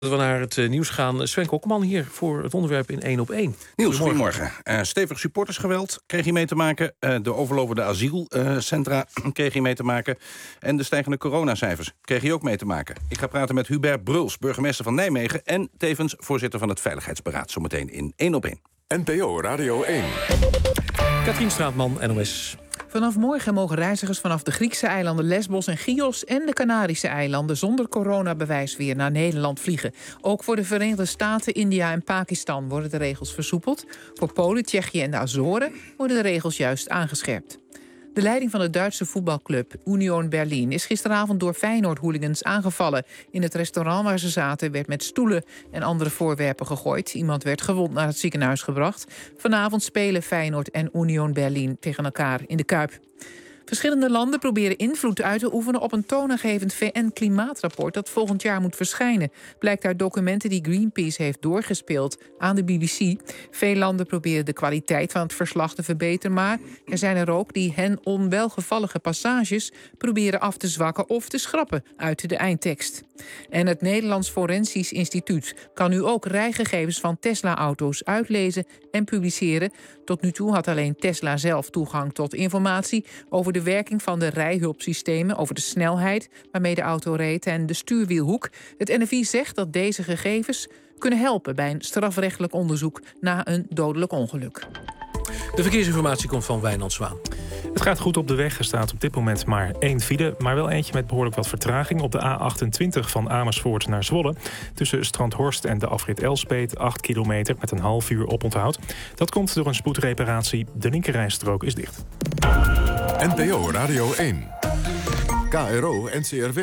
We naar het nieuws gaan. Sven Kokkelman hier voor het onderwerp in 1 op 1. Niels, goedemorgen. Stevig supportersgeweld kreeg je mee te maken. De overlopende asielcentra kreeg je mee te maken. En de stijgende coronacijfers kreeg je ook mee te maken. Ik ga praten met Hubert Bruls, burgemeester van Nijmegen... en tevens voorzitter van het Veiligheidsberaad. Zometeen in 1 op 1. NPO Radio 1. Katrien Straatman, NOS. Vanaf morgen mogen reizigers vanaf de Griekse eilanden Lesbos en Chios en de Canarische eilanden zonder coronabewijs weer naar Nederland vliegen. Ook voor de Verenigde Staten, India en Pakistan worden de regels versoepeld. Voor Polen, Tsjechië en de Azoren worden de regels juist aangescherpt. De leiding van de Duitse voetbalclub Union Berlin is gisteravond door Feyenoord-hooligans aangevallen. In het restaurant waar ze zaten werd met stoelen en andere voorwerpen gegooid. Iemand werd gewond naar het ziekenhuis gebracht. Vanavond spelen Feyenoord en Union Berlin tegen elkaar in de Kuip. Verschillende landen proberen invloed uit te oefenen op een toonaangevend VN-klimaatrapport dat volgend jaar moet verschijnen. Blijkt uit documenten die Greenpeace heeft doorgespeeld aan de BBC. Veel landen proberen de kwaliteit van het verslag te verbeteren, maar er zijn er ook die hen onwelgevallige passages proberen af te zwakken of te schrappen uit de eindtekst. En het Nederlands Forensisch Instituut kan nu ook rijgegevens van Tesla-auto's uitlezen en publiceren. Tot nu toe had alleen Tesla zelf toegang tot informatie over de werking van de rijhulpsystemen, over de snelheid waarmee de auto reed en de stuurwielhoek. Het NFI zegt dat deze gegevens kunnen helpen bij een strafrechtelijk onderzoek na een dodelijk ongeluk. De verkeersinformatie komt van Wijnand Zwaan. Het gaat goed op de weg. Er staat op dit moment maar 1 file, maar wel eentje met behoorlijk wat vertraging. Op de A28 van Amersfoort naar Zwolle. Tussen Strandhorst en de afrit Elspeet, 8 kilometer met een half uur oponthoud. Dat komt door een spoedreparatie. De linkerrijstrook is dicht. NPO Radio 1. KRO NCRW.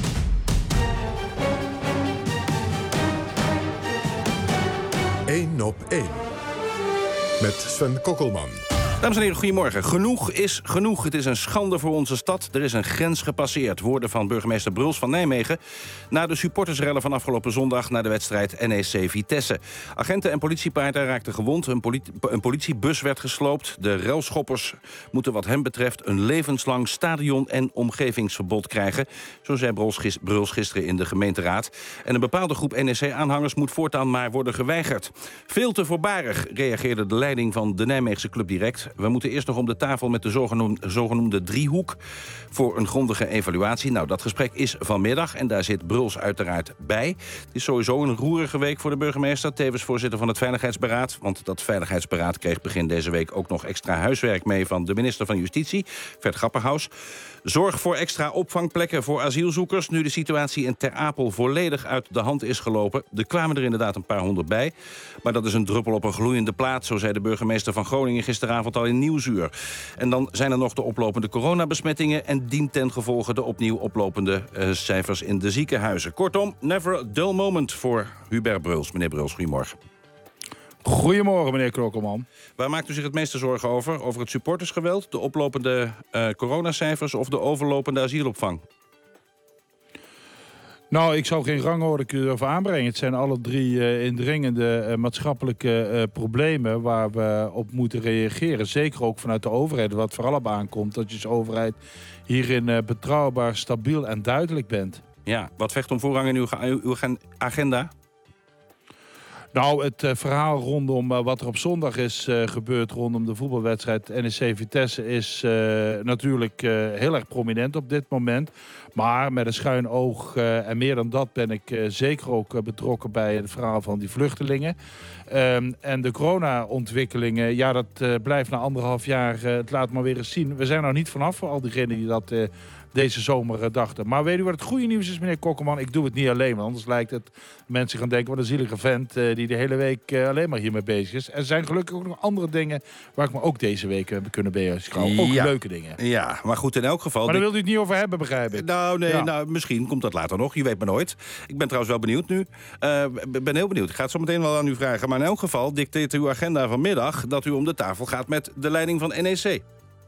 Eén op 1. Met Sven Kokkelman. Dames en heren, goedemorgen. Genoeg is genoeg. Het is een schande voor onze stad. Er is een grens gepasseerd. Woorden van burgemeester Bruls van Nijmegen na de supportersrellen van afgelopen zondag na de wedstrijd NEC Vitesse. Agenten en politiepaarden raakten gewond. Een politiebus werd gesloopt. De relschoppers moeten wat hem betreft een levenslang stadion- en omgevingsverbod krijgen. Zo zei Bruls gisteren in de gemeenteraad. En een bepaalde groep NEC-aanhangers moet voortaan maar worden geweigerd. Veel te voorbarig, reageerde de leiding van de Nijmeegse club direct. We moeten eerst nog om de tafel met de zogenoemde driehoek voor een grondige evaluatie. Nou, dat gesprek is vanmiddag en daar zit Bruls uiteraard bij. Het is sowieso een roerige week voor de burgemeester, tevens voorzitter van het Veiligheidsberaad. Want dat Veiligheidsberaad kreeg begin deze week ook nog extra huiswerk mee van de minister van Justitie, Vert Grapperhaus. Zorg voor extra opvangplekken voor asielzoekers. Nu de situatie in Ter Apel volledig uit de hand is gelopen. Er kwamen er inderdaad een paar honderd bij. Maar dat is een druppel op een gloeiende plaat, zo zei de burgemeester van Groningen gisteravond al in Nieuwsuur. En dan zijn er nog de oplopende coronabesmettingen en dien ten gevolge de opnieuw oplopende cijfers in de ziekenhuizen. Kortom, never a dull moment voor Hubert Bruls. Meneer Bruls, goedemorgen. Goedemorgen, meneer Krokkelman. Waar maakt u zich het meeste zorgen over? Over het supportersgeweld, de oplopende coronacijfers of de overlopende asielopvang? Nou, ik zou geen rangorde durven aanbrengen. Het zijn alle drie indringende maatschappelijke problemen waar we op moeten reageren. Zeker ook vanuit de overheid, wat vooral op aankomt, dat je als overheid hierin betrouwbaar, stabiel en duidelijk bent. Ja, wat vecht om voorrang in uw agenda? Nou, het verhaal rondom wat er op zondag is gebeurd rondom de voetbalwedstrijd NEC Vitesse is natuurlijk heel erg prominent op dit moment. Maar met een schuin oog en meer dan dat ben ik zeker ook betrokken bij het verhaal van die vluchtelingen. En de corona-ontwikkelingen, ja, dat blijft na 1,5 jaar, het laat maar weer eens zien. We zijn er niet vanaf voor al diegenen die dat deze zomer dachten. Maar weet u wat het goede nieuws is, meneer Kokkelman? Ik doe het niet alleen, want anders lijkt het mensen gaan denken, wat een zielige vent die de hele week alleen maar hiermee bezig is. Er zijn gelukkig ook nog andere dingen waar ik me ook deze week heb kunnen bezighouden. Ook leuke dingen. Ja, maar goed, in elk geval... Maar daar wilt u het niet over hebben, begrijp ik. Nou, nee, nou, misschien komt dat later nog. Je weet maar nooit. Ik ben trouwens wel benieuwd nu. Ben heel benieuwd. Ik ga het zo meteen wel aan u vragen. Maar in elk geval dicteert uw agenda vanmiddag dat u om de tafel gaat met de leiding van NEC.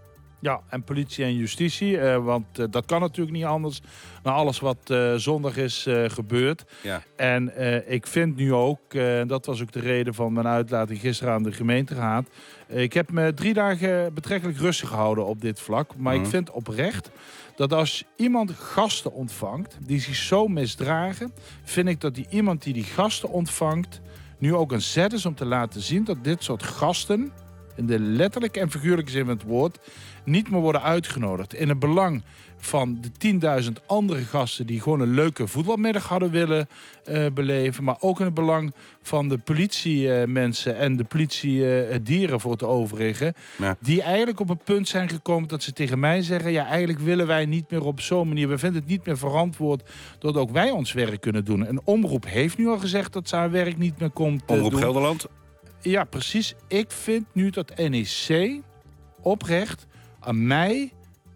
Ja, en politie en justitie, want dat kan natuurlijk niet anders na alles wat zondag is gebeurd. Ja. En ik vind nu ook, dat was ook de reden van mijn uitlating gisteren aan de gemeenteraad. Ik heb me 3 dagen betrekkelijk rustig gehouden op dit vlak. Maar ik vind oprecht dat als iemand gasten ontvangt die zich zo misdragen, vind ik dat iemand die gasten ontvangt nu ook een zet is om te laten zien dat dit soort gasten, in de letterlijke en figuurlijke zin van het woord, niet meer worden uitgenodigd. In het belang van de 10.000 andere gasten die gewoon een leuke voetbalmiddag hadden willen beleven. Maar ook in het belang van de politiemensen en de politiedieren voor het overige. Ja. Die eigenlijk op een punt zijn gekomen dat ze tegen mij zeggen, ja, eigenlijk willen wij niet meer op zo'n manier. We vinden het niet meer verantwoord dat ook wij ons werk kunnen doen. Een omroep heeft nu al gezegd dat ze haar werk niet meer komt Omroep doen. Gelderland. Ja, precies. Ik vind nu dat NEC oprecht aan mij,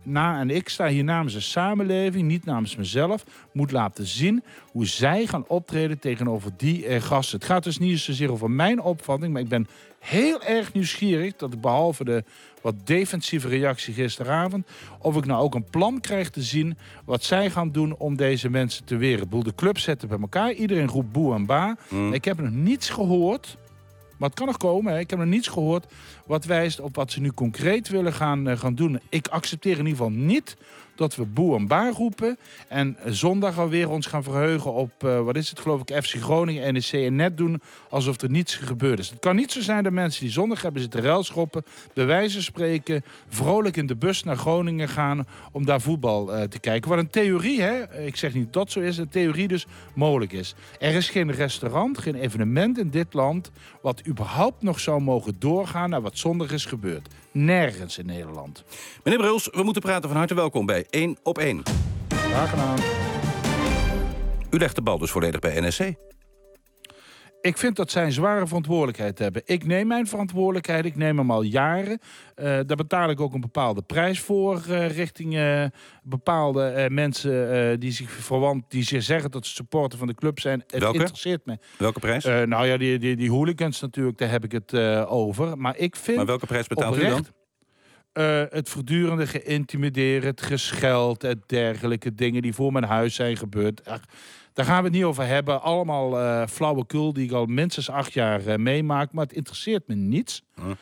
en ik sta hier namens de samenleving, niet namens mezelf, moet laten zien hoe zij gaan optreden tegenover die gasten. Het gaat dus niet zozeer over mijn opvatting, maar ik ben heel erg nieuwsgierig dat ik behalve de wat defensieve reactie gisteravond, of ik nou ook een plan krijg te zien wat zij gaan doen om deze mensen te weren. De club zetten bij elkaar, iedereen roept boe en ba. Ik heb nog niets gehoord. Maar het kan nog komen. Hè. Ik heb nog niets gehoord wat wijst op wat ze nu concreet willen gaan doen. Ik accepteer in ieder geval niet dat we boe en baar roepen. En zondag alweer ons gaan verheugen op, geloof ik, FC Groningen, NEC en net doen alsof er niets gebeurd is. Het kan niet zo zijn dat mensen die zondag hebben zitten ruilschoppen, bij wijze van spreken, vrolijk in de bus naar Groningen gaan om daar voetbal te kijken. Wat een theorie, hè? Ik zeg niet dat zo is, een theorie dus mogelijk is. Er is geen restaurant, geen evenement in dit land wat überhaupt nog zou mogen doorgaan naar wat zondag is gebeurd. Nergens in Nederland. Meneer Bruls, we moeten praten. Van harte welkom bij 1 op 1. Graag gedaan. U legt de bal dus volledig bij NSC. Ik vind dat zij een zware verantwoordelijkheid hebben. Ik neem mijn verantwoordelijkheid, ik neem hem al jaren. Daar betaal ik ook een bepaalde prijs voor richting bepaalde mensen die zich zeggen dat ze supporter van de club zijn. Het interesseert me. Welke prijs? Nou ja, die hooligans natuurlijk, daar heb ik het over. Maar ik vind. Maar welke prijs betaalt oprecht, u dan? Het voortdurende geïntimideren, het gescheld, het dergelijke dingen die voor mijn huis zijn gebeurd. Daar gaan we het niet over hebben. Allemaal flauwekul die ik al minstens 8 jaar meemaak. Maar het interesseert me niets.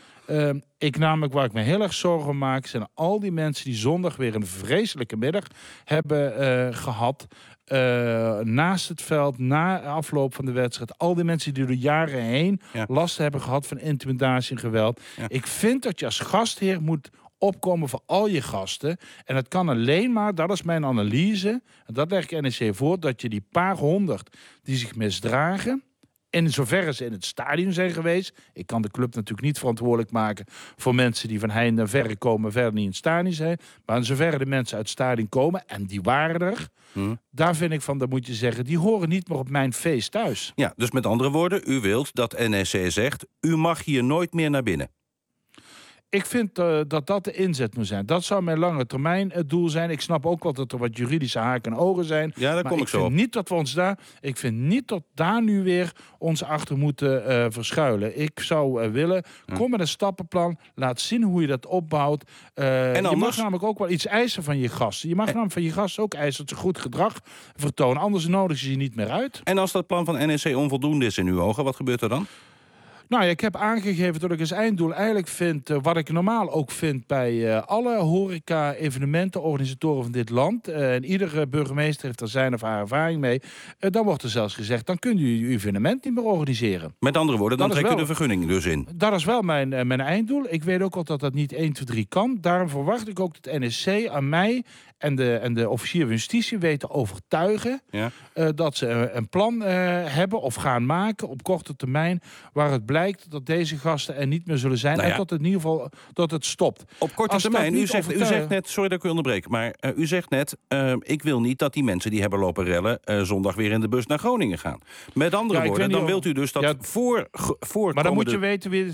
Waar ik me heel erg zorgen maak, zijn al die mensen die zondag weer een vreselijke middag hebben gehad. Naast het veld, na afloop van de wedstrijd. Al die mensen die door de jaren heen last hebben gehad van intimidatie en geweld. Ja. Ik vind dat je als gastheer moet opkomen voor al je gasten. En dat kan alleen maar, dat is mijn analyse, en dat leg ik NEC voor, dat je die paar 100 die zich misdragen, in zoverre ze in het stadion zijn geweest. Ik kan de club natuurlijk niet verantwoordelijk maken voor mensen die van heinde en verre komen, verder niet in het stadion zijn. Maar in zoverre de mensen uit het stadion komen, en die waren er, daar vind ik van, dat moet je zeggen, die horen niet meer op mijn feest thuis. Ja, dus met andere woorden, u wilt dat NEC zegt, u mag hier nooit meer naar binnen. Ik vind dat de inzet moet zijn. Dat zou mijn lange termijn het doel zijn. Ik snap ook wel dat er wat juridische haken en ogen zijn. Ja, daar kom ik zo op. Ik vind niet dat daar nu weer ons achter moeten verschuilen. Ik zou willen, kom met een stappenplan. Laat zien hoe je dat opbouwt. Je mag namelijk ook wel iets eisen van je gasten. Je mag namelijk van je gasten ook eisen dat ze goed gedrag vertonen. Anders nodig je niet meer uit. En als dat plan van NEC onvoldoende is in uw ogen, wat gebeurt er dan? Nou ja, ik heb aangegeven dat ik als einddoel eigenlijk vind, wat ik normaal ook vind bij alle horeca-evenementen, organisatoren van dit land. En iedere burgemeester heeft er zijn of haar ervaring mee. Dan wordt er zelfs gezegd, dan kunt u uw evenement niet meer organiseren. Met andere woorden, dan trekt u de vergunning dus in. Dat is wel mijn einddoel. Ik weet ook al dat dat niet 1, 2, 3 kan. Daarom verwacht ik ook dat NSC aan mij en de officier van justitie weet te overtuigen dat ze een plan hebben of gaan maken op korte termijn waar het blijkt dat deze gasten er niet meer zullen zijn en dat het in ieder geval dat het stopt. Op korte termijn, u zegt net, sorry dat ik u onderbreek, maar u zegt net, ik wil niet dat die mensen die hebben lopen rellen zondag weer in de bus naar Groningen gaan. Met andere woorden, dan wilt u dus dat voor maar dan moet je weten wie.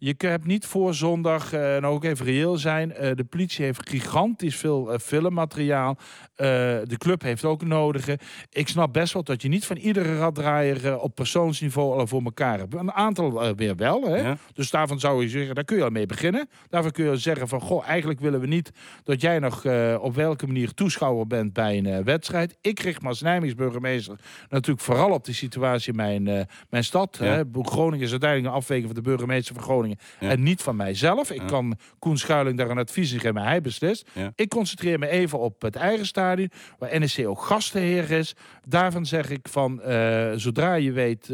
Je hebt niet voor zondag, nou ook even reëel zijn... de politie heeft gigantisch veel filmmateriaal. De club heeft ook het nodige. Ik snap best wel dat je niet van iedere raddraaier... op persoonsniveau al voor elkaar hebt. Een aantal weer wel. Hè? Ja. Dus daarvan zou je zeggen, daar kun je al mee beginnen. Daarvan kun je zeggen van... goh, eigenlijk willen we niet dat jij nog op welke manier toeschouwer bent bij een wedstrijd. Ik richt me als Nijmeegs burgemeester natuurlijk vooral op de situatie in mijn stad. Ja. Groningen is uiteindelijk een afweging van de burgemeester van Groningen en niet van mijzelf. Ik kan Koen Schuiling daar een advies in geven, maar hij beslist. Ja. Ik concentreer me even op het eigen stadion, waar NEC ook gastheer is. Daarvan zeg ik van, zodra je weet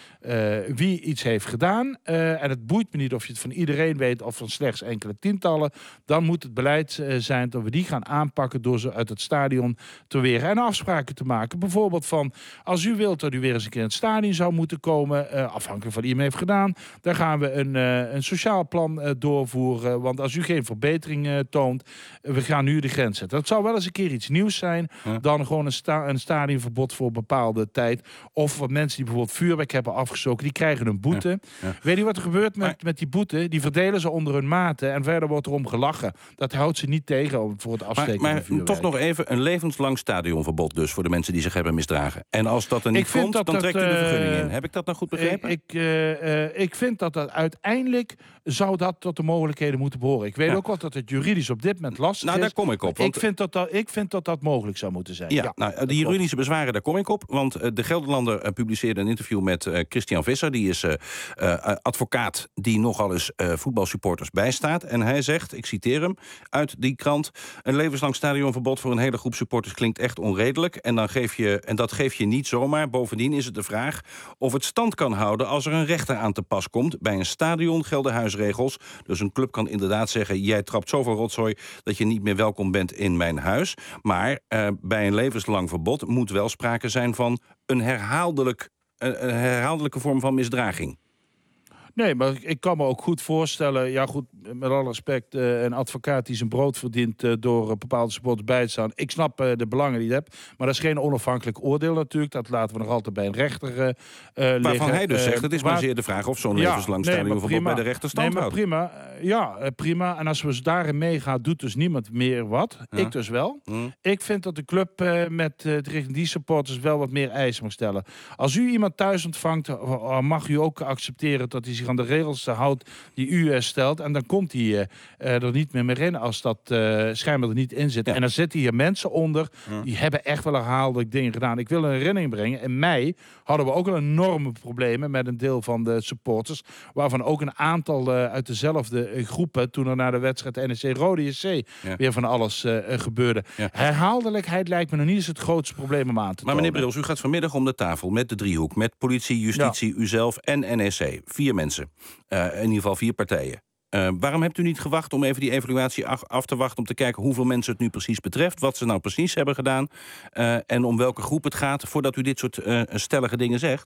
wie iets heeft gedaan, en het boeit me niet of je het van iedereen weet of van slechts enkele tientallen, dan moet het beleid zijn dat we die gaan aanpakken door ze uit het stadion te weren en afspraken te maken. Bijvoorbeeld van, als u wilt dat u weer eens een keer in het stadion zou moeten komen, afhankelijk van wie hem heeft gedaan, dan gaan we een sociaal plan doorvoeren. Want als u geen verbetering toont, we gaan nu de grens zetten. Dat zou wel eens een keer iets nieuws zijn dan gewoon een stadionverbod voor een bepaalde tijd. Of wat mensen die bijvoorbeeld vuurwerk hebben afgestoken, die krijgen een boete. Ja. Weet je wat er gebeurt met die boete? Die verdelen ze onder hun maten en verder wordt erom gelachen. Dat houdt ze niet tegen voor het afsteken van vuurwerk. Maar toch nog even een levenslang stadionverbod dus voor de mensen die zich hebben misdragen. En als dat er niet komt, dan trekt u de vergunning in. Heb ik dat nou goed begrepen? Ik vind dat uiteindelijk zou dat tot de mogelijkheden moeten behoren. Ik weet ook wel dat het juridisch op dit moment lastig is. Nou, daar kom ik op. Want ik vind dat mogelijk zou moeten zijn. Ja, nou, de juridische bezwaren, daar kom ik op. Want de Gelderlander publiceerde een interview met Christian Visser. Die is advocaat die nogal eens voetbalsupporters bijstaat. En hij zegt, ik citeer hem uit die krant, een levenslang stadionverbod voor een hele groep supporters klinkt echt onredelijk. En dat geef je niet zomaar. Bovendien is het de vraag of het stand kan houden als er een rechter aan te pas komt. Bij een stadion gelden huisregels. Dus een club kan inderdaad zeggen, jij trapt zoveel rotzooi dat je niet meer welkom bent in mijn huis. Maar bij een levenslang verbod moet wel sprake zijn van een herhaaldelijke vorm van misdraging. Nee, maar ik kan me ook goed voorstellen, ja goed, met alle respect, een advocaat die zijn brood verdient door bepaalde supporters bij te staan. Ik snap de belangen die je hebt, maar dat is geen onafhankelijk oordeel natuurlijk. Dat laten we nog altijd bij een rechter liggen. Waarvan hij dus zegt, het is maar zeer de vraag of zo'n levenslang stadionverbod bij de rechter stand houdt. Prima. En als we daarin meegaan, doet dus niemand meer wat. Ja. Ik dus wel. Ik vind dat de club richting die supporters wel wat meer eisen mag stellen. Als u iemand thuis ontvangt, mag u ook accepteren dat hij zich aan de regels houdt die u stelt. En dan komt hij er niet meer in als dat schijnbaar er niet in zit. Ja. En dan zitten hier mensen onder, die hebben echt wel herhaaldelijk dingen gedaan. Ik wil een herinnering brengen. In mei hadden we ook al enorme problemen met een deel van de supporters, waarvan ook een aantal uit dezelfde groepen, toen er na de wedstrijd NEC Rode JC weer van alles gebeurde. Ja. Herhaaldelijkheid lijkt me nog niet eens het grootste probleem om aan te tonen. Maar meneer Brils, u gaat vanmiddag om de tafel met de driehoek, met politie, justitie, uzelf en NEC. 4 mensen. In ieder geval 4 partijen. Waarom hebt u niet gewacht om even die evaluatie af te wachten, om te kijken hoeveel mensen het nu precies betreft, wat ze nou precies hebben gedaan en om welke groep het gaat, voordat u dit soort stellige dingen zegt?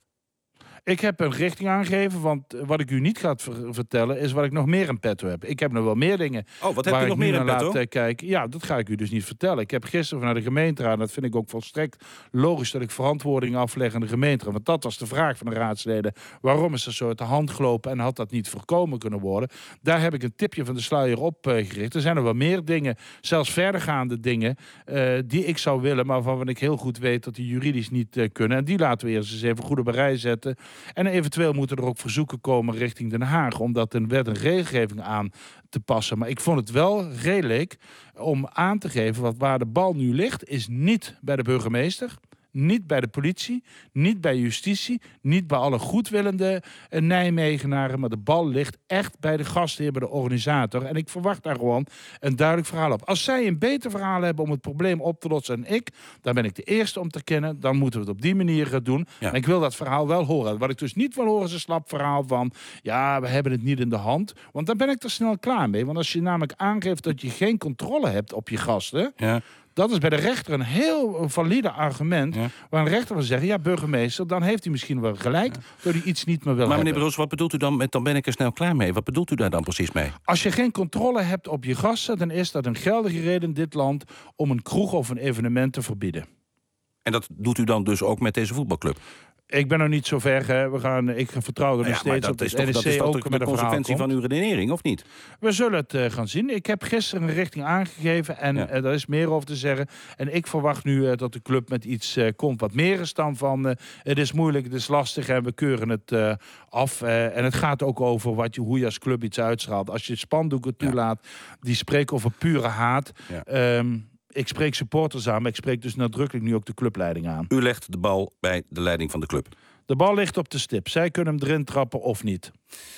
Ik heb een richting aangegeven, want wat ik u niet ga vertellen is wat ik nog meer in petto heb. Ik heb nog wel meer dingen. Oh, wat heb je nog meer in petto? Kijken. Ja, dat ga ik u dus niet vertellen. Ik heb gisteren vanuit de gemeenteraad, en dat vind ik ook volstrekt logisch dat ik verantwoording afleg aan de gemeenteraad. Want dat was de vraag van de raadsleden. Waarom is er zo uit de hand gelopen en had dat niet voorkomen kunnen worden? Daar heb ik een tipje van de sluier op gericht. Er zijn er wel meer dingen, zelfs verdergaande dingen, die ik zou willen, maar waarvan ik heel goed weet dat die juridisch niet kunnen. En die laten we eerst eens even goed op een rij zetten. En eventueel moeten er ook verzoeken komen richting Den Haag om dat in wet en regelgeving aan te passen. Maar ik vond het wel redelijk om aan te geven waar de bal nu ligt, is niet bij de burgemeester, niet bij de politie, niet bij justitie, niet bij alle goedwillende Nijmegenaren, maar de bal ligt echt bij de gastheer, bij de organisator. En ik verwacht daar gewoon een duidelijk verhaal op. Als zij een beter verhaal hebben om het probleem op te lossen dan ik, dan ben ik de eerste om te kennen. Dan moeten we het op die manier doen. Ja. En ik wil dat verhaal wel horen. Wat ik dus niet wil horen is een slap verhaal van, ja, we hebben het niet in de hand. Want dan ben ik er snel klaar mee. Want als je namelijk aangeeft dat je geen controle hebt op je gasten, ja, dat is bij de rechter een heel valide argument. Ja. Waar een rechter wil zeggen, ja, burgemeester, dan heeft hij misschien wel gelijk, dat hij iets niet meer wil hebben. Maar meneer Broos, wat bedoelt u dan met, dan ben ik er snel klaar mee? Wat bedoelt u daar dan precies mee? Als je geen controle hebt op je gasten, dan is dat een geldige reden in dit land om een kroeg of een evenement te verbieden. En dat doet u dan dus ook met deze voetbalclub? Ik ben nog niet zo ver. Hè. Ik vertrouw er nog steeds op. Dat is toch de consequentie van uw redenering, of niet? We zullen het gaan zien. Ik heb gisteren een richting aangegeven en daar is meer over te zeggen. En ik verwacht nu dat de club met iets komt wat meer is dan van het is moeilijk, het is lastig en we keuren het af. En het gaat ook over hoe je als club iets uitstraalt. Als je spandoeken toelaat, die spreken over pure haat. Ja. Ik spreek supporters aan, maar ik spreek dus nadrukkelijk nu ook de clubleiding aan. U legt de bal bij de leiding van de club. De bal ligt op de stip. Zij kunnen hem erin trappen of niet.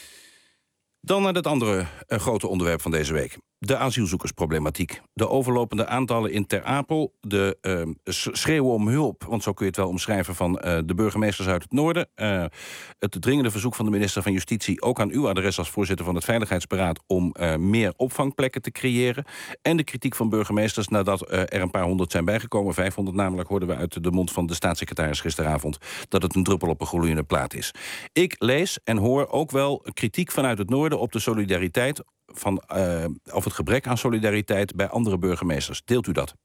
Dan naar het andere grote onderwerp van deze week. De asielzoekersproblematiek. De overlopende aantallen in Ter Apel. De schreeuwen om hulp, want zo kun je het wel omschrijven, van de burgemeesters uit het noorden. Het dringende verzoek van de minister van Justitie, ook aan uw adres als voorzitter van het Veiligheidsberaad, om meer opvangplekken te creëren. En de kritiek van burgemeesters nadat er een paar honderd zijn bijgekomen. 500 namelijk, hoorden we uit de mond van de staatssecretaris gisteravond, dat het een druppel op een gloeiende plaat is. Ik lees en hoor ook wel kritiek vanuit het noorden op de solidariteit of het gebrek aan solidariteit bij andere burgemeesters. Deelt u dat?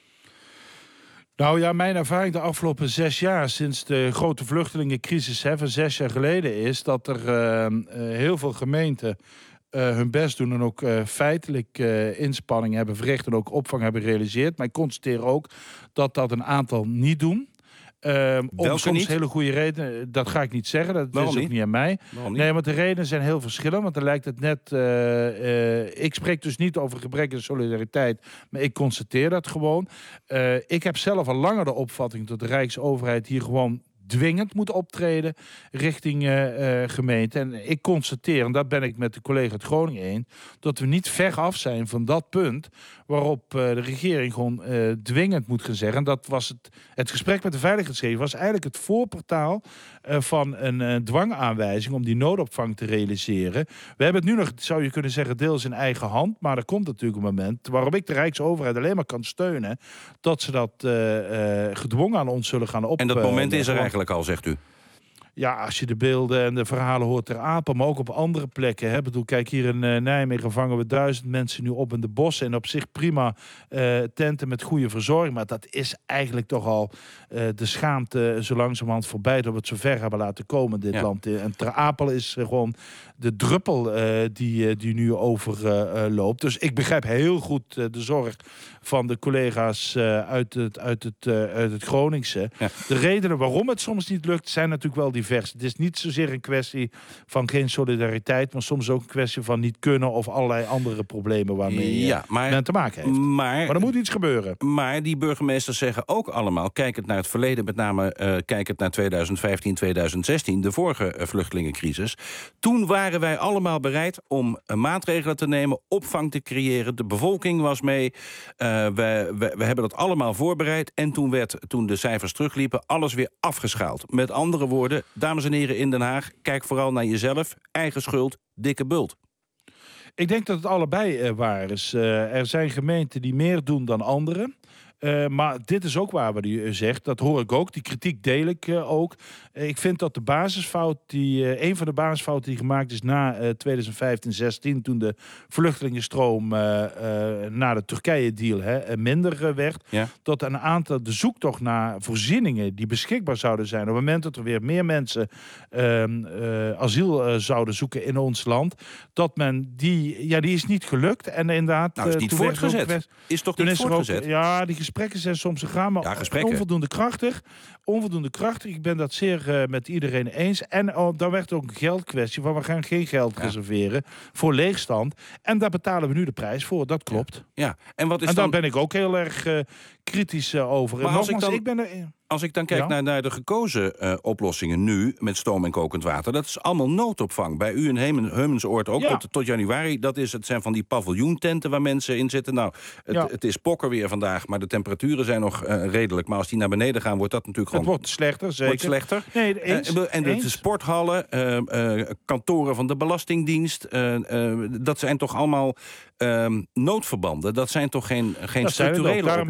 Nou ja, mijn ervaring de afgelopen 6 jaar... sinds de grote vluchtelingencrisis van 6 jaar geleden is dat er heel veel gemeenten hun best doen en ook feitelijk inspanningen hebben verricht en ook opvang hebben gerealiseerd. Maar ik constateer ook dat een aantal niet doen. Om soms niet? Hele goede redenen, dat ga ik niet zeggen. Dat is ook niet aan mij. Nee, want de redenen zijn heel verschillend. Want dan lijkt het net... ik spreek dus niet over gebrek aan solidariteit, maar ik constateer dat gewoon. Ik heb zelf al langer de opvatting dat de Rijksoverheid hier gewoon dwingend moet optreden richting gemeente. En ik constateer, en dat ben ik met de collega uit Groningen eens, dat we niet ver af zijn van dat punt waarop de regering gewoon dwingend moet gaan zeggen. En dat was het gesprek met de Veiligheidsraad was eigenlijk het voorportaal van een dwangaanwijzing om die noodopvang te realiseren. We hebben het nu nog, zou je kunnen zeggen, deels in eigen hand, maar er komt natuurlijk een moment waarop ik de Rijksoverheid alleen maar kan steunen dat ze dat gedwongen aan ons zullen gaan op. En dat moment is er eigenlijk al, zegt u? Ja, als je de beelden en de verhalen hoort ter Apel, maar ook op andere plekken. Hè. Bedoel, kijk, hier in Nijmegen vangen we 1000 mensen nu op in de bossen. En op zich prima tenten met goede verzorging. Maar dat is eigenlijk toch al de schaamte zo langzamerhand voorbij dat we het zo ver hebben laten komen in dit land. En ter Apel is gewoon de druppel die nu overloopt. Dus ik begrijp heel goed de zorg van de collega's uit het Groningse. Ja. De redenen waarom het soms niet lukt zijn natuurlijk wel divers. Het is niet zozeer een kwestie van geen solidariteit, maar soms ook een kwestie van niet kunnen of allerlei andere problemen waarmee men te maken heeft. Maar er moet iets gebeuren. Maar die burgemeesters zeggen ook allemaal, kijkend naar het verleden, met name kijkend naar 2015, 2016, de vorige vluchtelingencrisis. Toen waren wij allemaal bereid om maatregelen te nemen, opvang te creëren. De bevolking was mee. We hebben dat allemaal voorbereid. En toen de cijfers terugliepen, alles weer afgeschaald. Met andere woorden, dames en heren in Den Haag, kijk vooral naar jezelf. Eigen schuld, dikke bult. Ik denk dat het allebei waar is. Er zijn gemeenten die meer doen dan anderen. Maar dit is ook waar wat u zegt. Dat hoor ik ook. Die kritiek deel ik ook. Ik vind dat de basisfout een van de basisfouten die gemaakt is na 2015-16... toen de vluchtelingenstroom na de Turkije-deal minder werd... Ja. Dat een aantal de zoektocht naar voorzieningen die beschikbaar zouden zijn... op het moment dat er weer meer mensen asiel zouden zoeken in ons land... dat men die is niet gelukt. En inderdaad... Nou, is niet voortgezet. Is toch niet voortgezet? Ja, die gesprekken zijn soms gegaan, maar onvoldoende krachtig. Onvoldoende krachtig. Ik ben dat zeer met iedereen eens. En dan werd ook een geldkwestie van we gaan geen geld reserveren voor leegstand. En daar betalen we nu de prijs voor. Dat klopt. Ja. En daar ben ik ook heel erg kritisch over. Maar als ik dan kijk naar de gekozen oplossingen nu met stoom en kokend water, dat is allemaal noodopvang. Bij u in Heumensoord ook tot januari. Het zijn van die paviljoententen waar mensen in zitten. Nou, het is pokker weer vandaag, maar de temperaturen zijn nog redelijk. Maar als die naar beneden gaan, wordt dat natuurlijk gewoon... Het wordt slechter, zeker. Wordt slechter. Nee, en de sporthallen, kantoren van de Belastingdienst, dat zijn toch allemaal noodverbanden? Dat zijn toch geen structurele oplossingen?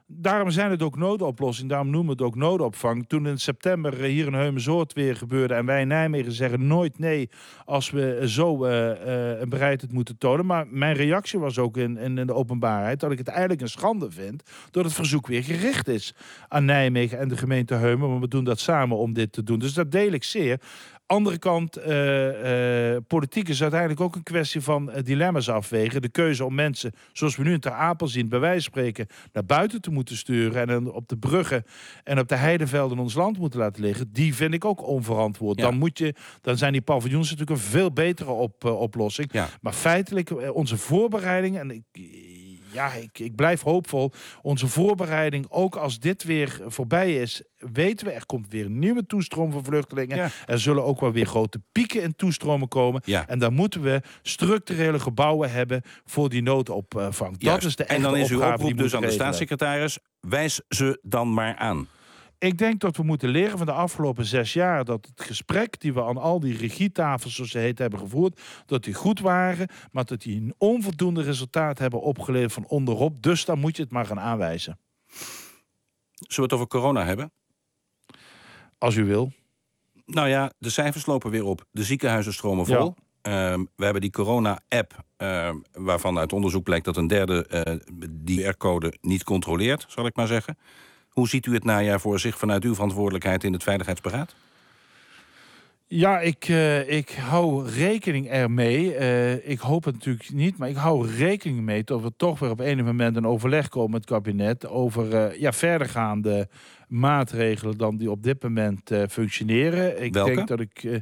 Daarom zijn het ook noodoplossingen, daarom noemen we het ook noodopvang. Toen in september hier in Heumen-Zoort weer gebeurde en wij in Nijmegen zeggen nooit nee als we zo bereidheid moeten tonen. Maar mijn reactie was ook in de openbaarheid dat ik het eigenlijk een schande vind dat het verzoek weer gericht is aan Nijmegen en de gemeente Heumen. Maar we doen dat samen om dit te doen. Dus dat deel ik zeer. Andere kant, politiek is uiteindelijk ook een kwestie van dilemma's afwegen. De keuze om mensen, zoals we nu in Ter Apel zien, bij wijze van spreken naar buiten te moeten sturen en op de bruggen en op de heidevelden ons land moeten laten liggen, die vind ik ook onverantwoord. Ja. Dan zijn die paviljoens natuurlijk een veel betere oplossing. Ja. Maar feitelijk, onze voorbereiding, en ik blijf hoopvol. Onze voorbereiding, ook als dit weer voorbij is, weten we, er komt weer een nieuwe toestroom van vluchtelingen. Ja. Er zullen ook wel weer grote pieken in toestromen komen. Ja. En dan moeten we structurele gebouwen hebben voor die noodopvang. Juist. Dat is de en echte dan is uw opgave oproep die dus moet aan de regelen. staatssecretaris, wijs ze dan maar aan. Ik denk dat we moeten leren van de afgelopen 6 jaar dat het gesprek die we aan al die regietafels, zoals ze heet, hebben gevoerd, dat die goed waren, maar dat die een onvoldoende resultaat hebben opgeleverd van onderop. Dus dan moet je het maar gaan aanwijzen. Zullen we het over corona hebben? Als u wil. Nou ja, de cijfers lopen weer op. De ziekenhuizen stromen vol. We hebben die corona-app, waarvan uit onderzoek blijkt dat een derde die QR-code niet controleert, zal ik maar zeggen. Hoe ziet u het najaar voor zich vanuit uw verantwoordelijkheid in het Veiligheidsberaad? Ja, ik hou rekening ermee. Ik hoop het natuurlijk niet, maar ik hou rekening mee dat we toch weer op enig moment een overleg komen met het kabinet over verdergaande maatregelen dan die op dit moment functioneren. Ik Welke? denk dat ik...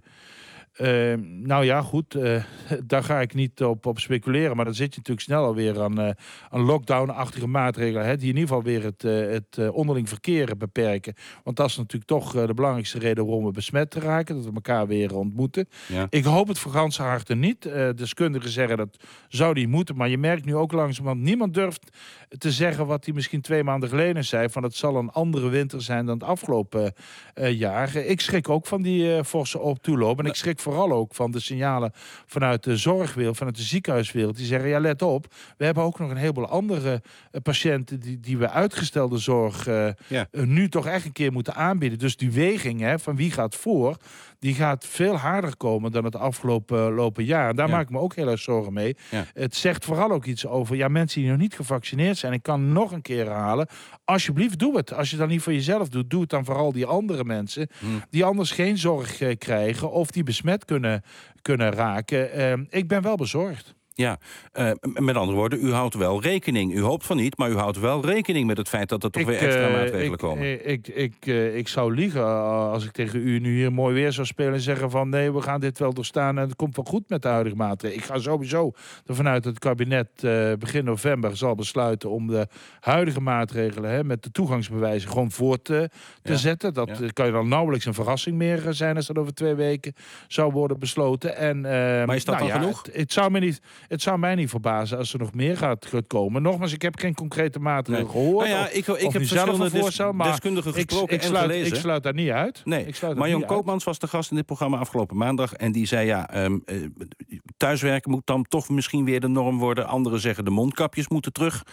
daar ga ik niet op speculeren. Maar dan zit je natuurlijk snel alweer aan lockdown-achtige maatregelen. Hè, die in ieder geval weer het onderling verkeer beperken. Want dat is natuurlijk toch de belangrijkste reden waarom we besmet te raken. Dat we elkaar weer ontmoeten. Ja. Ik hoop het voor ganse harte niet. Deskundigen zeggen dat zou die moeten. Maar je merkt nu ook langzamerhand, niemand durft te zeggen wat hij misschien 2 maanden geleden zei. Van het zal een andere winter zijn dan het afgelopen jaar. Ik schrik ook van die forse toeloop. En ik schrik vooral ook van de signalen vanuit de zorgwereld, vanuit de ziekenhuiswereld. Die zeggen, ja, let op, we hebben ook nog een heleboel andere patiënten die we uitgestelde zorg nu toch echt een keer moeten aanbieden. Dus die weging van wie gaat voor, die gaat veel harder komen dan het afgelopen jaar. En daar maak ik me ook heel erg zorgen mee. Ja. Het zegt vooral ook iets over mensen die nog niet gevaccineerd zijn. Ik kan nog een keer herhalen, alsjeblieft doe het. Als je dat niet voor jezelf doet, doe het dan vooral die andere mensen die anders geen zorg krijgen of die besmet kunnen raken. Ik ben wel bezorgd. Ja, met andere woorden, u houdt wel rekening. U hoopt van niet, maar u houdt wel rekening met het feit dat er toch weer extra maatregelen komen. Ik zou liegen als ik tegen u nu hier mooi weer zou spelen en zeggen van nee, we gaan dit wel doorstaan en het komt wel goed met de huidige maatregelen. Ik ga sowieso ervan uit dat het kabinet begin november zal besluiten om de huidige maatregelen met de toegangsbewijzen gewoon voort te zetten. Dat kan je dan nauwelijks een verrassing meer zijn als dat over 2 weken zou worden besloten. Maar is dat dan genoeg? Het zou mij niet verbazen als er nog meer gaat komen. Nogmaals, ik heb geen concrete maatregelen gehoord. Ik heb verschillende deskundigen gesproken en gelezen. Ik sluit daar niet uit. Nee, Marion Koopmans was de gast in dit programma afgelopen maandag. En die zei, thuiswerken moet dan toch misschien weer de norm worden. Anderen zeggen de mondkapjes moeten terug.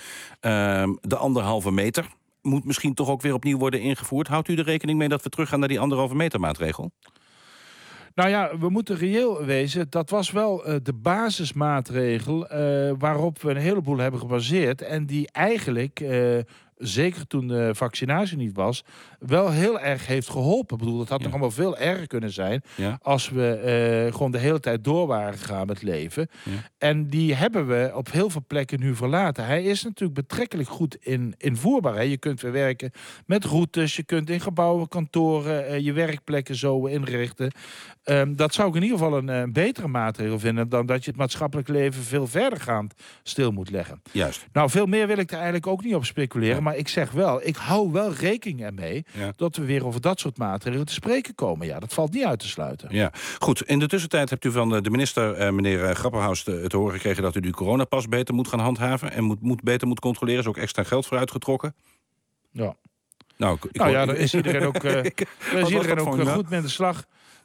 De 1,5 meter moet misschien toch ook weer opnieuw worden ingevoerd. Houdt u er rekening mee dat we teruggaan naar die 1,5 meter maatregel? Nou ja, we moeten reëel wezen. Dat was wel de basismaatregel waarop we een heleboel hebben gebaseerd. En die eigenlijk, zeker toen de vaccinatie niet was, wel heel erg heeft geholpen. Ik bedoel, dat had nog allemaal veel erger kunnen zijn als we gewoon de hele tijd door waren gegaan met leven. Ja. En die hebben we op heel veel plekken nu verlaten. Hij is natuurlijk betrekkelijk goed invoerbaar. Hè. Je kunt weer werken met routes, je kunt in gebouwen, kantoren, je werkplekken zo inrichten. Dat zou ik in ieder geval een betere maatregel vinden dan dat je het maatschappelijk leven veel verdergaand stil moet leggen. Juist. Nou, veel meer wil ik er eigenlijk ook niet op speculeren. Ja. Maar ik zeg wel, ik hou wel rekening ermee dat we weer over dat soort maatregelen te spreken komen. Ja, dat valt niet uit te sluiten. Ja, goed. In de tussentijd hebt u van de minister, meneer Grapperhaus, te horen gekregen dat u die coronapas beter moet gaan handhaven en beter moet controleren. Is ook extra geld voor uitgetrokken. Ja. Nou, daar is iedereen ook, goed mee aan de slag.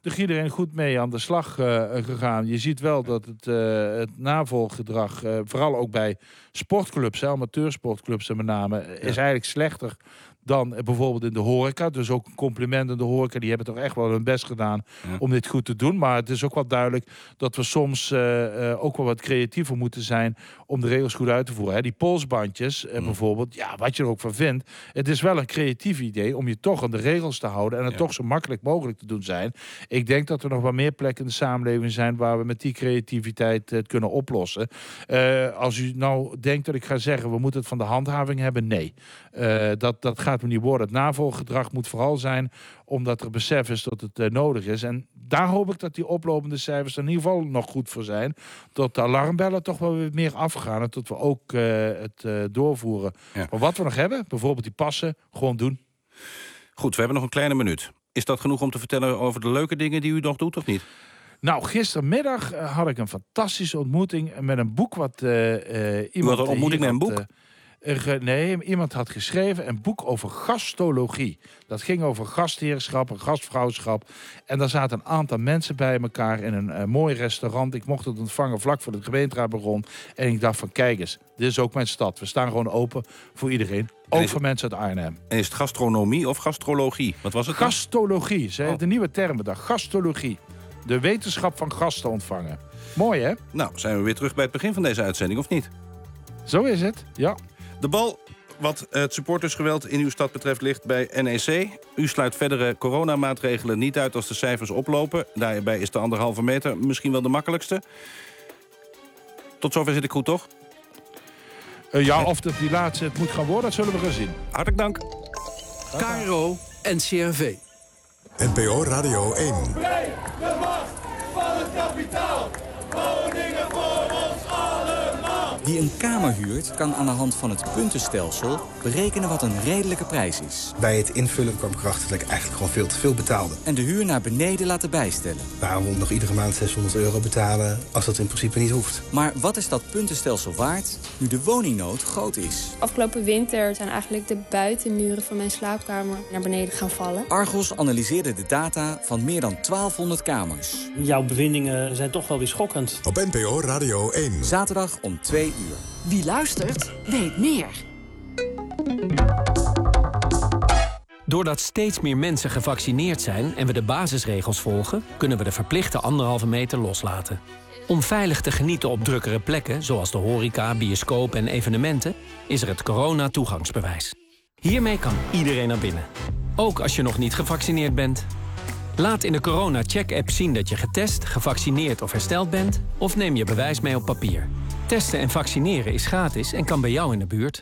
er iedereen goed mee aan de slag gegaan. Je ziet wel dat het navolggedrag, vooral ook bij sportclubs, amateursportclubs met name, is eigenlijk slechter dan bijvoorbeeld in de horeca. Dus ook een compliment aan de horeca. Die hebben toch echt wel hun best gedaan om dit goed te doen. Maar het is ook wel duidelijk dat we soms ook wel wat creatiever moeten zijn om de regels goed uit te voeren. Hè. Die polsbandjes bijvoorbeeld, wat je er ook van vindt. Het is wel een creatief idee om je toch aan de regels te houden en het toch zo makkelijk mogelijk te doen zijn. Ik denk dat er nog wel meer plekken in de samenleving zijn waar we met die creativiteit het kunnen oplossen. Als u nou denkt dat ik ga zeggen, we moeten het van de handhaving hebben, nee. Dat gaat me niet worden. Het navolggedrag moet vooral zijn omdat er besef is dat het nodig is. En daar hoop ik dat die oplopende cijfers er in ieder geval nog goed voor zijn. Dat de alarmbellen toch wel weer meer afgaan. En dat we ook het doorvoeren. Ja. Maar wat we nog hebben, bijvoorbeeld die passen, gewoon doen. Goed, we hebben nog een kleine minuut. Is dat genoeg om te vertellen over de leuke dingen die u nog doet of niet? Nou, gistermiddag had ik een fantastische ontmoeting met een boek wat iemand... Wat een ontmoeting met een boek? Nee, iemand had geschreven een boek over gastologie. Dat ging over gastheerschap en gastvrouwschap. En daar zaten een aantal mensen bij elkaar in een mooi restaurant. Ik mocht het ontvangen vlak voor de gemeenteraad begon. En ik dacht van, kijk eens, dit is ook mijn stad. We staan gewoon open voor iedereen. Ook voor mensen uit Arnhem. En is het gastronomie of gastrologie? Wat was het? Gastologie. Ze heeft een nieuwe term bedacht. Gastologie. De wetenschap van gasten ontvangen. Mooi, hè? Nou, zijn we weer terug bij het begin van deze uitzending, of niet? Zo is het, ja. De bal, wat het supportersgeweld in uw stad betreft, ligt bij NEC. U sluit verdere coronamaatregelen niet uit als de cijfers oplopen. Daarbij is de 1,5 meter misschien wel de makkelijkste. Tot zover zit ik goed, toch? Of dat die laatste het moet gaan worden, dat zullen we gaan zien. Hartelijk dank. KRO NCRV. NPO Radio 1. Kijk, de macht van het kapitaal. Woningen voor ons allemaal. Wie een kamer huurt, kan aan de hand van het puntenstelsel berekenen wat een redelijke prijs is. Bij het invullen kwam ik erachter dat ik eigenlijk gewoon veel te veel betaalde. En de huur naar beneden laten bijstellen. Waarom nog iedere maand €600 betalen als dat in principe niet hoeft? Maar wat is dat puntenstelsel waard nu de woningnood groot is? Afgelopen winter zijn eigenlijk de buitenmuren van mijn slaapkamer naar beneden gaan vallen. Argos analyseerde de data van meer dan 1200 kamers. Jouw bevindingen zijn toch wel weer schokkend. Op NPO Radio 1. Zaterdag om 2 uur. Wie luistert, weet meer. Doordat steeds meer mensen gevaccineerd zijn en we de basisregels volgen, kunnen we de verplichte 1,5 meter loslaten. Om veilig te genieten op drukkere plekken, zoals de horeca, bioscoop en evenementen, is er het corona-toegangsbewijs. Hiermee kan iedereen naar binnen. Ook als je nog niet gevaccineerd bent. Laat in de corona-check-app zien dat je getest, gevaccineerd of hersteld bent, of neem je bewijs mee op papier. Testen en vaccineren is gratis en kan bij jou in de buurt.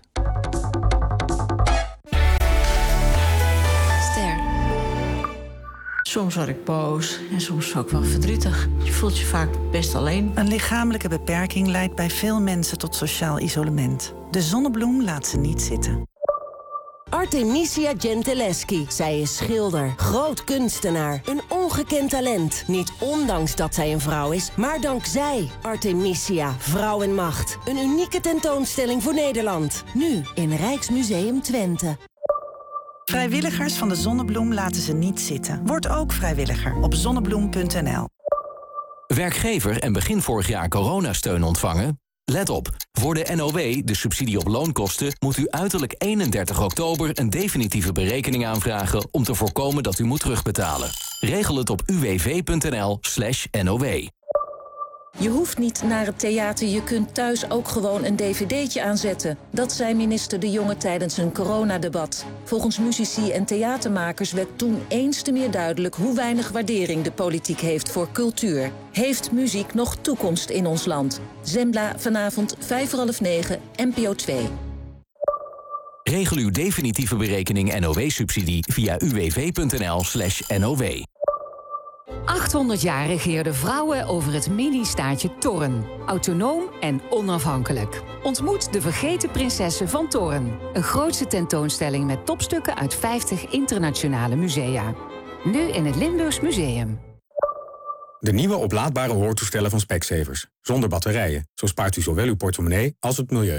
Ster. Soms word ik boos en soms ook wel verdrietig. Je voelt je vaak best alleen. Een lichamelijke beperking leidt bij veel mensen tot sociaal isolement. De zonnebloem laat ze niet zitten. Artemisia Gentileschi. Zij is schilder, groot kunstenaar, een ongekend talent. Niet ondanks dat zij een vrouw is, maar dankzij. Artemisia, vrouw en macht. Een unieke tentoonstelling voor Nederland. Nu in Rijksmuseum Twente. Vrijwilligers van de Zonnebloem laten ze niet zitten. Word ook vrijwilliger op zonnebloem.nl. Werkgever en begin vorig jaar coronasteun ontvangen? Let op, voor de NOW, de subsidie op loonkosten, moet u uiterlijk 31 oktober een definitieve berekening aanvragen om te voorkomen dat u moet terugbetalen. Regel het op uwv.nl/NOW. Je hoeft niet naar het theater, je kunt thuis ook gewoon een dvd'tje aanzetten. Dat zei minister De Jonge tijdens een coronadebat. Volgens muzici en theatermakers werd toen eens te meer duidelijk hoe weinig waardering de politiek heeft voor cultuur. Heeft muziek nog toekomst in ons land? Zembla vanavond 9:05, NPO 2. Regel uw definitieve berekening NOW-subsidie via uwv.nl/NOW. 800 jaar regeerden vrouwen over het mini-staatje Thorn. Autonoom en onafhankelijk. Ontmoet de vergeten prinsessen van Thorn. Een grootse tentoonstelling met topstukken uit 50 internationale musea. Nu in het Limburgs Museum. De nieuwe oplaadbare hoortoestellen van Specsavers. Zonder batterijen. Zo spaart u zowel uw portemonnee als het milieu.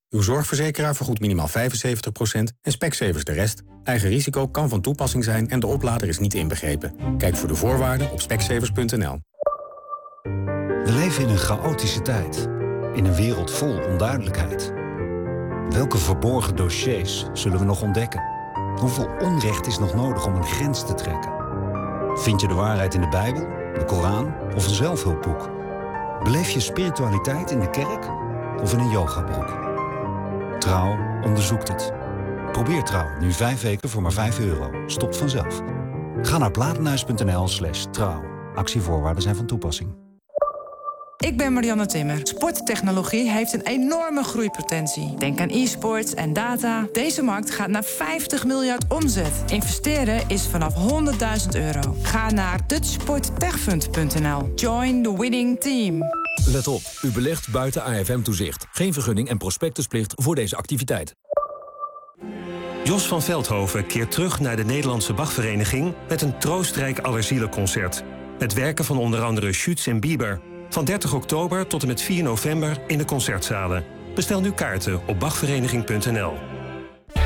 Uw zorgverzekeraar vergoedt minimaal 75% en Specsavers de rest. Eigen risico kan van toepassing zijn en de oplader is niet inbegrepen. Kijk voor de voorwaarden op specsavers.nl. We leven in een chaotische tijd. In een wereld vol onduidelijkheid. Welke verborgen dossiers zullen we nog ontdekken? Hoeveel onrecht is nog nodig om een grens te trekken? Vind je de waarheid in de Bijbel, de Koran of een zelfhulpboek? Beleef je spiritualiteit in de kerk of in een yogabroek? Trouw onderzoekt het. Probeer Trouw nu 5 weken voor maar €5. Stopt vanzelf. Ga naar platenhuis.nl/trouw. Actievoorwaarden zijn van toepassing. Ik ben Marianne Timmer. Sporttechnologie heeft een enorme groeipotentie. Denk aan e-sports en data. Deze markt gaat naar 50 miljard omzet. Investeren is vanaf €100.000. Ga naar dutchsporttechfund.nl. Join the winning team. Let op, u belegt buiten AFM-toezicht. Geen vergunning en prospectusplicht voor deze activiteit. Jos van Veldhoven keert terug naar de Nederlandse Bachvereniging met een troostrijk allerzielenconcert. Met werken van onder andere Schütz en Bieber. Van 30 oktober tot en met 4 november in de concertzalen. Bestel nu kaarten op bachvereniging.nl.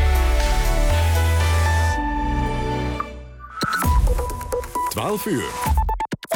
Uur.